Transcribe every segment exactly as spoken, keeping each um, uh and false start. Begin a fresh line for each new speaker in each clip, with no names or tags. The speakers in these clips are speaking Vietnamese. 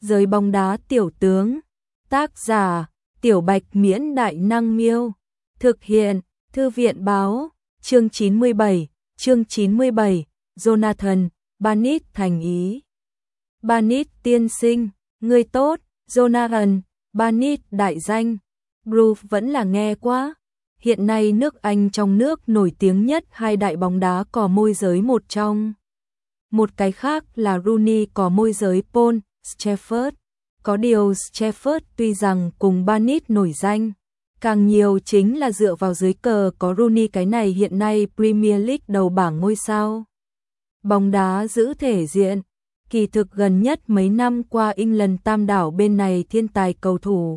Giới bóng đá tiểu tướng. Tác giả: Tiểu Bạch Miễn Đại Năng Miêu. Thực hiện: Thư viện Báo. Chương chín mươi bảy. Chương chín mươi bảy. Jonathan Barnett thành ý. Barnett tiên sinh, người tốt. Jonathan Barnett đại danh. Bruce vẫn là nghe quá. Hiện nay nước Anh trong nước nổi tiếng nhất hai đại bóng đá cò môi giới một trong. Một cái khác là Rooney cò môi giới Paul Shepherd. Có điều Shepherd tuy rằng cùng Barnett nổi danh, càng nhiều chính là dựa vào dưới cờ có Rooney cái này hiện nay Premier League đầu bảng ngôi sao. Bóng đá giữ thể diện, kỳ thực gần nhất mấy năm qua England tam đảo bên này thiên tài cầu thủ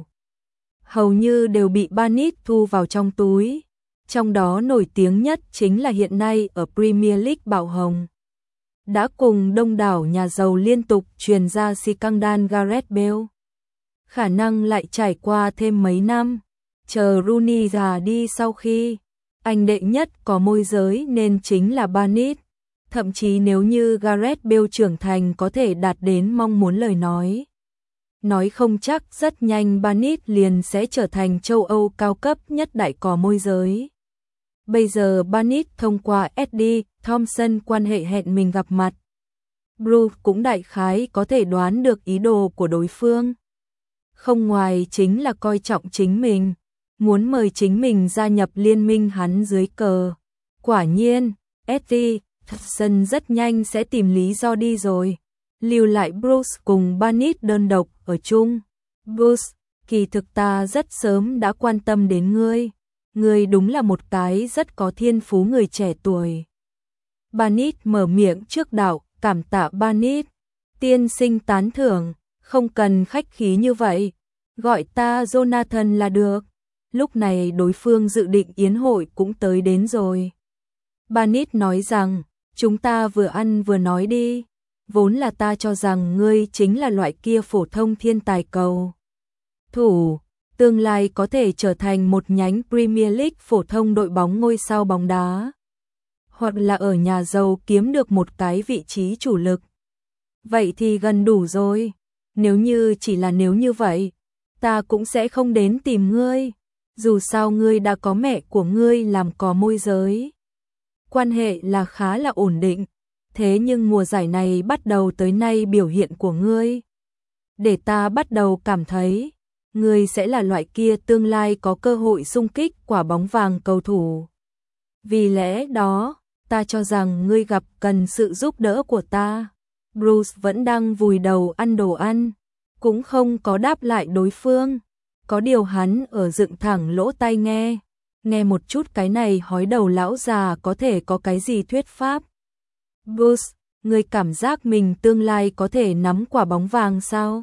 hầu như đều bị Barnett thu vào trong túi, trong đó nổi tiếng nhất chính là hiện nay ở Premier League Bảo Hồng. Đã cùng đông đảo nhà giàu liên tục truyền ra scandal Gareth Bale. Khả năng lại trải qua thêm mấy năm, chờ Rooney già đi sau khi anh đệ nhất có môi giới nên chính là Barnett. Thậm chí nếu như Gareth Bale trưởng thành có thể đạt đến mong muốn lời nói. Nói không chắc rất nhanh Barnett liền sẽ trở thành châu Âu cao cấp nhất đại cò môi giới. Bây giờ Barnett thông qua Eddie Thompson quan hệ hẹn mình gặp mặt. Bruce cũng đại khái có thể đoán được ý đồ của đối phương. Không ngoài chính là coi trọng chính mình, muốn mời chính mình gia nhập liên minh hắn dưới cờ. Quả nhiên, Eddie Thompson rất nhanh sẽ tìm lý do đi rồi, lưu lại Bruce cùng Barnett đơn độc ở chung. Bruce, kỳ thực ta rất sớm đã quan tâm đến ngươi. Ngươi đúng là một cái rất có thiên phú người trẻ tuổi. Barnett mở miệng trước đạo, cảm tạ Barnett. Tiên sinh tán thưởng, không cần khách khí như vậy. Gọi ta Jonathan là được. Lúc này đối phương dự định yến hội cũng tới đến rồi. Barnett nói rằng, chúng ta vừa ăn vừa nói đi. Vốn là ta cho rằng ngươi chính là loại kia phổ thông thiên tài cầu thủ, tương lai có thể trở thành một nhánh Premier League phổ thông đội bóng ngôi sao bóng đá, hoặc là ở nhà giàu kiếm được một cái vị trí chủ lực. Vậy thì gần đủ rồi. Nếu như chỉ là nếu như vậy, ta cũng sẽ không đến tìm ngươi. Dù sao ngươi đã có mẹ của ngươi làm cò môi giới. Quan hệ là khá là ổn định. Thế nhưng mùa giải này bắt đầu tới nay biểu hiện của ngươi, để ta bắt đầu cảm thấy, ngươi sẽ là loại kia tương lai có cơ hội xung kích quả bóng vàng cầu thủ. Vì lẽ đó, ta cho rằng ngươi gặp cần sự giúp đỡ của ta. Bruce vẫn đang vùi đầu ăn đồ ăn, cũng không có đáp lại đối phương. Có điều hắn ở dựng thẳng lỗ tai nghe, nghe một chút cái này hói đầu lão già có thể có cái gì thuyết pháp. Bruce, ngươi cảm giác mình tương lai có thể nắm quả bóng vàng sao?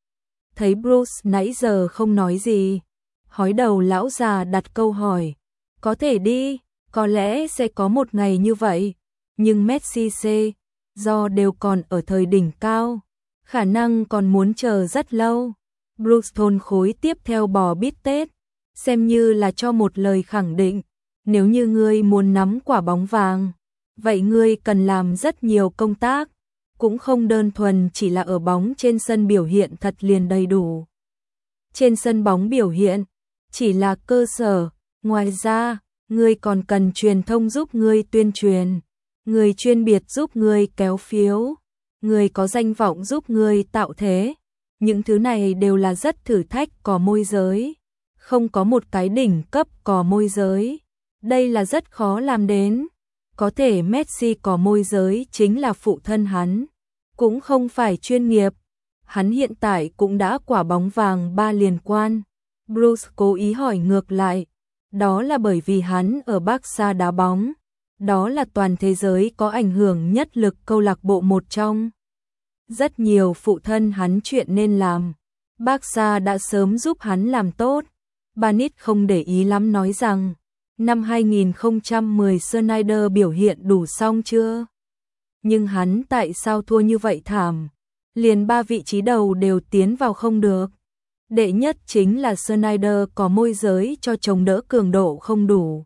Thấy Bruce nãy giờ không nói gì, hói đầu lão già đặt câu hỏi. Có thể đi, có lẽ sẽ có một ngày như vậy, nhưng Messi C, do đều còn ở thời đỉnh cao, khả năng còn muốn chờ rất lâu. Bruce thôn khối tiếp theo bò bít tết, xem như là cho một lời khẳng định. Nếu như ngươi muốn nắm quả bóng vàng, vậy ngươi cần làm rất nhiều công tác, cũng không đơn thuần chỉ là ở bóng trên sân biểu hiện thật liền đầy đủ. Trên sân bóng biểu hiện chỉ là cơ sở, ngoài ra, ngươi còn cần truyền thông giúp ngươi tuyên truyền, người chuyên biệt giúp ngươi kéo phiếu, người có danh vọng giúp ngươi tạo thế. Những thứ này đều là rất thử thách cò môi giới, không có một cái đỉnh cấp cò môi giới, đây là rất khó làm đến. Có thể Messi cò môi giới chính là phụ thân hắn, cũng không phải chuyên nghiệp. Hắn hiện tại cũng đã quả bóng vàng ba liên quan. Bruce cố ý hỏi ngược lại, đó là bởi vì hắn ở Barca đá bóng, đó là toàn thế giới có ảnh hưởng nhất lực câu lạc bộ một trong. Rất nhiều phụ thân hắn chuyện nên làm, Barca đã sớm giúp hắn làm tốt. Barnett không để ý lắm nói rằng, năm hai nghìn không trăm mười Sneijder biểu hiện đủ xong chưa? Nhưng hắn tại sao thua như vậy thảm? Liền ba vị trí đầu đều tiến vào không được. Đệ nhất chính là Sneijder có môi giới cho chống đỡ cường độ không đủ.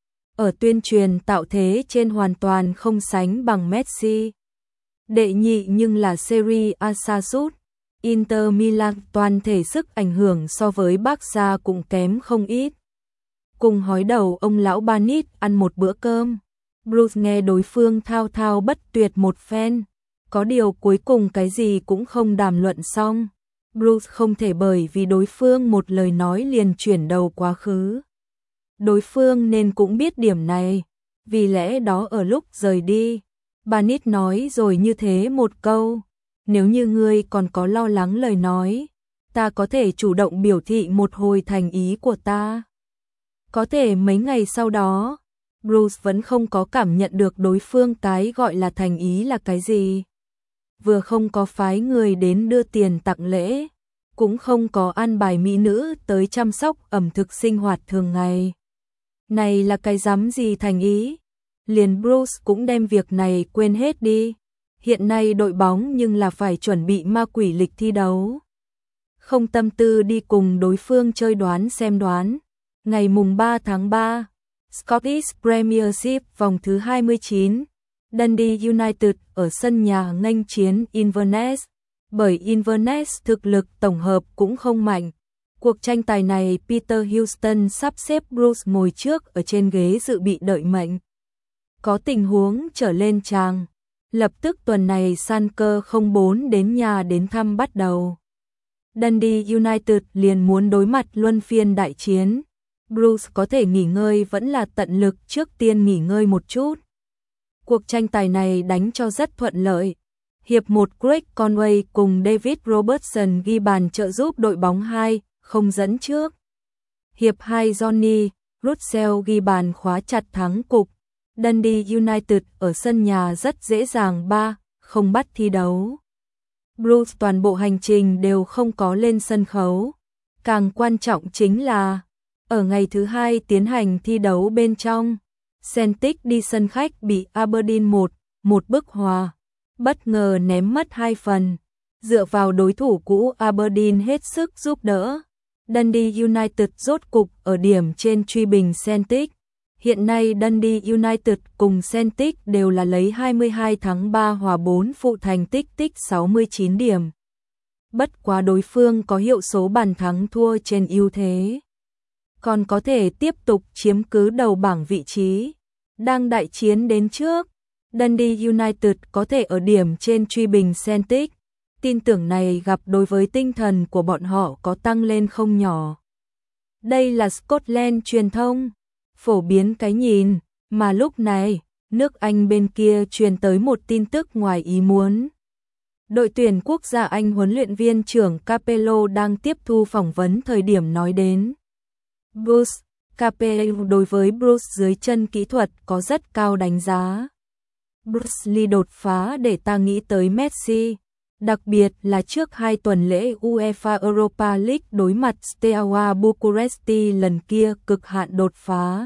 Ở tuyên truyền tạo thế trên hoàn toàn không sánh bằng Messi. Đệ nhị nhưng là Serie A sa sút. Inter Milan toàn thể sức ảnh hưởng so với Barca cũng kém không ít. Cùng hói đầu ông lão Banit ăn một bữa cơm, Bruce nghe đối phương thao thao bất tuyệt một phen, có điều cuối cùng cái gì cũng không đàm luận xong. Bruce không thể bởi vì đối phương một lời nói liền chuyển đầu quá khứ. Đối phương nên cũng biết điểm này, vì lẽ đó ở lúc rời đi, Banit nói rồi như thế một câu, nếu như ngươi còn có lo lắng lời nói, ta có thể chủ động biểu thị một hồi thành ý của ta. Có thể mấy ngày sau đó, Bruce vẫn không có cảm nhận được đối phương cái gọi là thành ý là cái gì. Vừa không có phái người đến đưa tiền tặng lễ, cũng không có an bài mỹ nữ tới chăm sóc ẩm thực sinh hoạt thường ngày. Này là cái dám gì thành ý? Liền Bruce cũng đem việc này quên hết đi. Hiện nay đội bóng nhưng là phải chuẩn bị ma quỷ lịch thi đấu. Không tâm tư đi cùng đối phương chơi đoán xem đoán. Ngày mùng ba tháng ba, Scottish Premiership vòng thứ hai mươi chín, Dundee United ở sân nhà nghênh chiến Inverness. Bởi Inverness thực lực tổng hợp cũng không mạnh. Cuộc tranh tài này Peter Houston sắp xếp Bruce ngồi trước ở trên ghế dự bị đợi mệnh. Có tình huống trở lên tràng. Lập tức tuần này Schalke không bốn đến nhà đến thăm bắt đầu. Dundee United liền muốn đối mặt luân phiên đại chiến. Bruce có thể nghỉ ngơi vẫn là tận lực trước tiên nghỉ ngơi một chút. Cuộc tranh tài này đánh cho rất thuận lợi. Hiệp một Craig Conway cùng David Robertson ghi bàn trợ giúp đội bóng hai không dẫn trước. Hiệp hai Johnny Russell ghi bàn khóa chặt thắng cục. Dundee United ở sân nhà rất dễ dàng ba không bắt thi đấu. Bruce toàn bộ hành trình đều không có lên sân khấu. Càng quan trọng chính là ở ngày thứ hai tiến hành thi đấu bên trong, Celtic đi sân khách bị Aberdeen một một bức hòa, bất ngờ ném mất hai phần. Dựa vào đối thủ cũ Aberdeen hết sức giúp đỡ, Dundee United rốt cục ở điểm trên truy bình Celtic. Hiện nay Dundee United cùng Celtic đều là lấy hai mươi hai thắng ba hòa bốn phụ thành tích tích sáu mươi chín điểm. Bất quá đối phương có hiệu số bàn thắng thua trên ưu thế, còn có thể tiếp tục chiếm cứ đầu bảng vị trí. Đang đại chiến đến trước, Dundee United có thể ở điểm trên truy bình Celtic. Tin tưởng này gặp đối với tinh thần của bọn họ có tăng lên không nhỏ. Đây là Scotland truyền thông phổ biến cái nhìn, mà lúc này, nước Anh bên kia truyền tới một tin tức ngoài ý muốn. Đội tuyển quốc gia Anh huấn luyện viên trưởng Capello đang tiếp thu phỏng vấn thời điểm nói đến Bruce. Capello đối với Bruce dưới chân kỹ thuật có rất cao đánh giá. Bruce Lee đột phá để ta nghĩ tới Messi, đặc biệt là trước hai tuần lễ UEFA Europa League đối mặt Steaua Bucuresti lần kia cực hạn đột phá.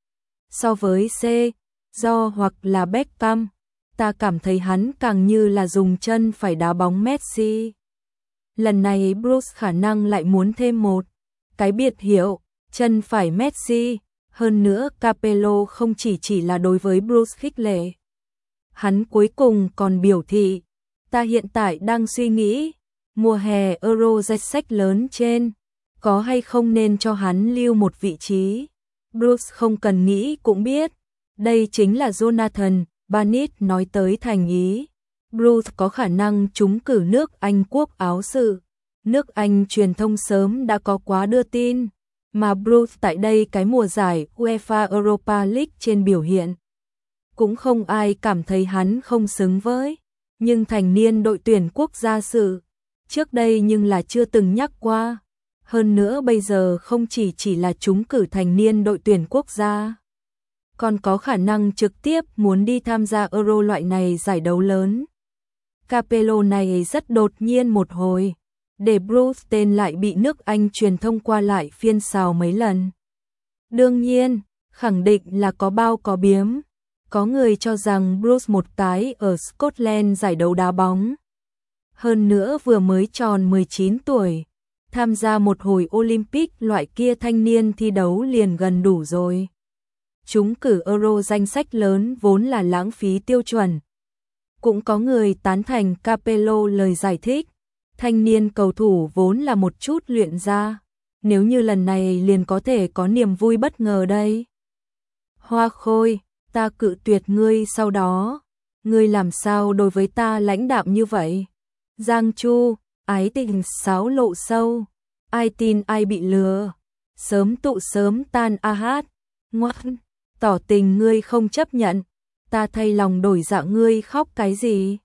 So với C, do hoặc là Beckham, ta cảm thấy hắn càng như là dùng chân phải đá bóng Messi. Lần này Bruce khả năng lại muốn thêm một cái biệt hiệu, chân phải Messi. Hơn nữa Capello không chỉ chỉ là đối với Bruce khích lệ. Hắn cuối cùng còn biểu thị, ta hiện tại đang suy nghĩ, mùa hè Euro danh sách lớn trên, có hay không nên cho hắn lưu một vị trí. Bruce không cần nghĩ cũng biết, đây chính là Jonathan Banit nói tới thành ý. Bruce có khả năng trúng cử nước Anh quốc áo sự. Nước Anh truyền thông sớm đã có quá đưa tin, mà Bruce tại đây cái mùa giải UEFA Europa League trên biểu hiện. Cũng không ai cảm thấy hắn không xứng với, nhưng thành niên đội tuyển quốc gia sự. Trước đây nhưng là chưa từng nhắc qua. Hơn nữa bây giờ không chỉ chỉ là trúng cử thành niên đội tuyển quốc gia, còn có khả năng trực tiếp muốn đi tham gia Euro loại này giải đấu lớn. Capello này rất đột nhiên một hồi, để Bruce tên lại bị nước Anh truyền thông qua lại phiên xào mấy lần. Đương nhiên, khẳng định là có bao có biếm. Có người cho rằng Bruce một tái ở Scotland giải đấu đá bóng. Hơn nữa vừa mới tròn mười chín tuổi, tham gia một hồi Olympic loại kia thanh niên thi đấu liền gần đủ rồi. Trúng cử Euro danh sách lớn vốn là lãng phí tiêu chuẩn. Cũng có người tán thành Capello lời giải thích. Thanh niên cầu thủ vốn là một chút luyện ra, nếu như lần này liền có thể có niềm vui bất ngờ đây. Hoa Khôi, ta cự tuyệt ngươi sau đó, ngươi làm sao đối với ta lãnh đạm như vậy? Giang Chu, ái tình sáo lộ sâu, ai tin ai bị lừa, sớm tụ sớm tan a hát, ngoan, tỏ tình ngươi không chấp nhận, ta thay lòng đổi dạ ngươi khóc cái gì?